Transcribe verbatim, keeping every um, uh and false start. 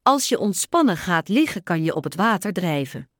Als je ontspannen gaat liggen, kan je op het water drijven.